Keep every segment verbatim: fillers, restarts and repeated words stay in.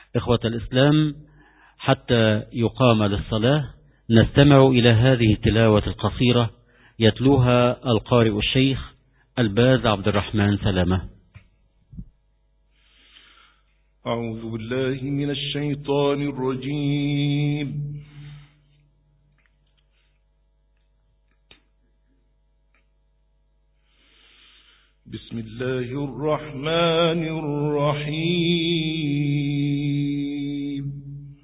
إخوة الإسلام، حتى يقام للصلاة نستمع إلى هذه التلاوة القصيرة يتلوها القارئ الشيخ الباز عبد الرحمن سلامة. أعوذ بالله من الشيطان الرجيم. بسم الله الرحمن الرحيم.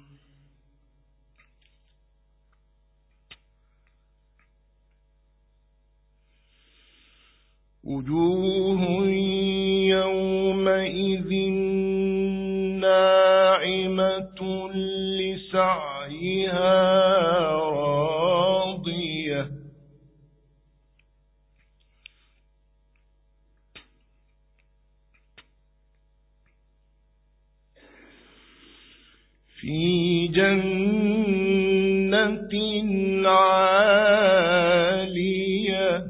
وجوه يومئذ ناعمة لسعيها راضية في جنة عالية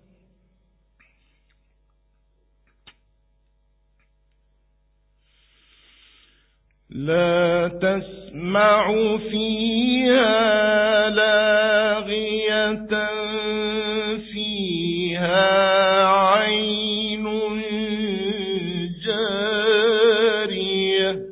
لا تسمع فيها لاغية فيها عين جارية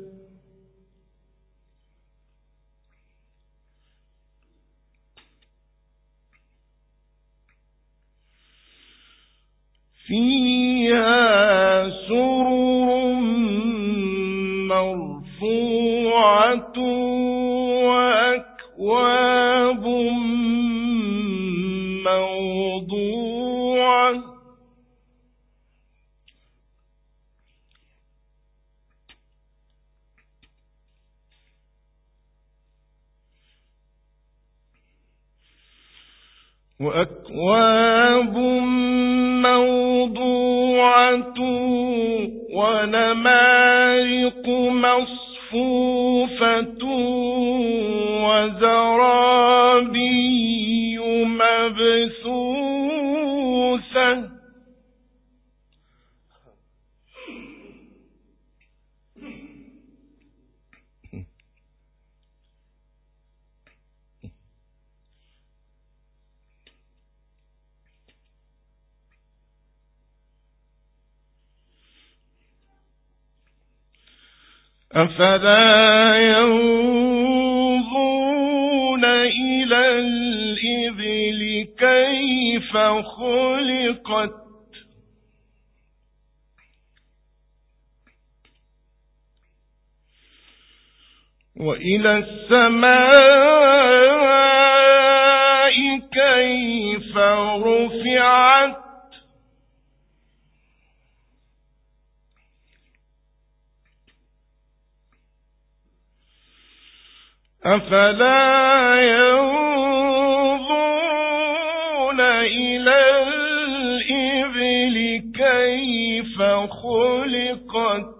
فيها سرر مرفوعة وأكواب موضوعة وأكواب موضوعة ونمارق مصفوفة وزرابي مبثوثة أفلا ينظرون إلى الإبل كيف خلقت وإلى السماء كيف رفعت أفلا ينظرون إلى الإبل كيف خلقت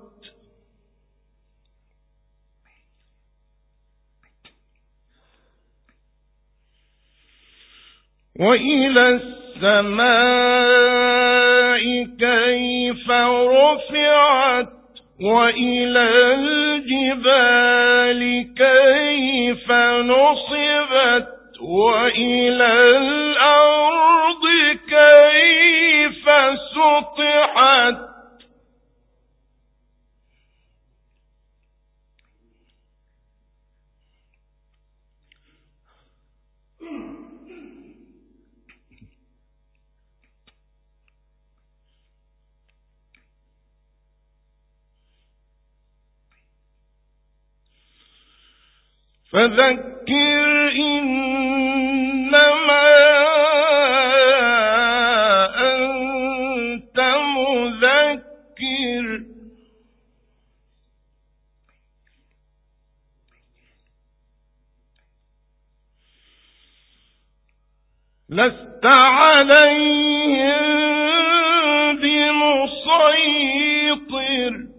وإلى السماء كيف رفعت وإلى الجبال كيف نصبت وإلى الأرض كيف سطحت فذكر إنما أنت مذكر لست عليهم بمسيطر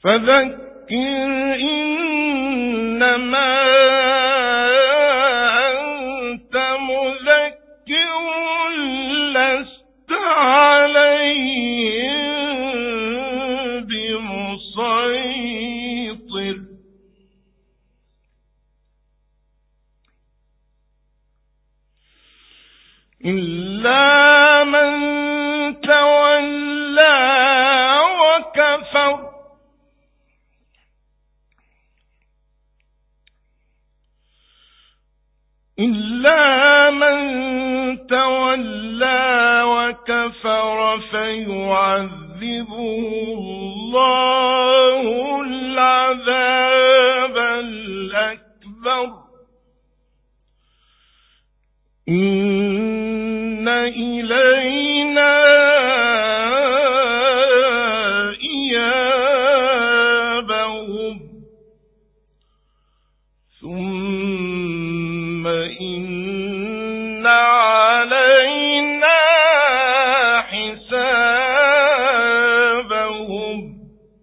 فذكر إنما أنت مذكر لست عليهم بمسيطر إلا من تولى وكفر إلا من تولى وكفر فيعذبه الله العذاب الأكبر إن إلينا إيابهم ثم إن علينا حسابهم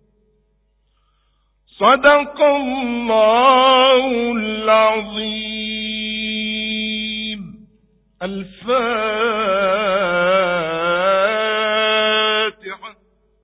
صدق الله العظيم. الفاتحة.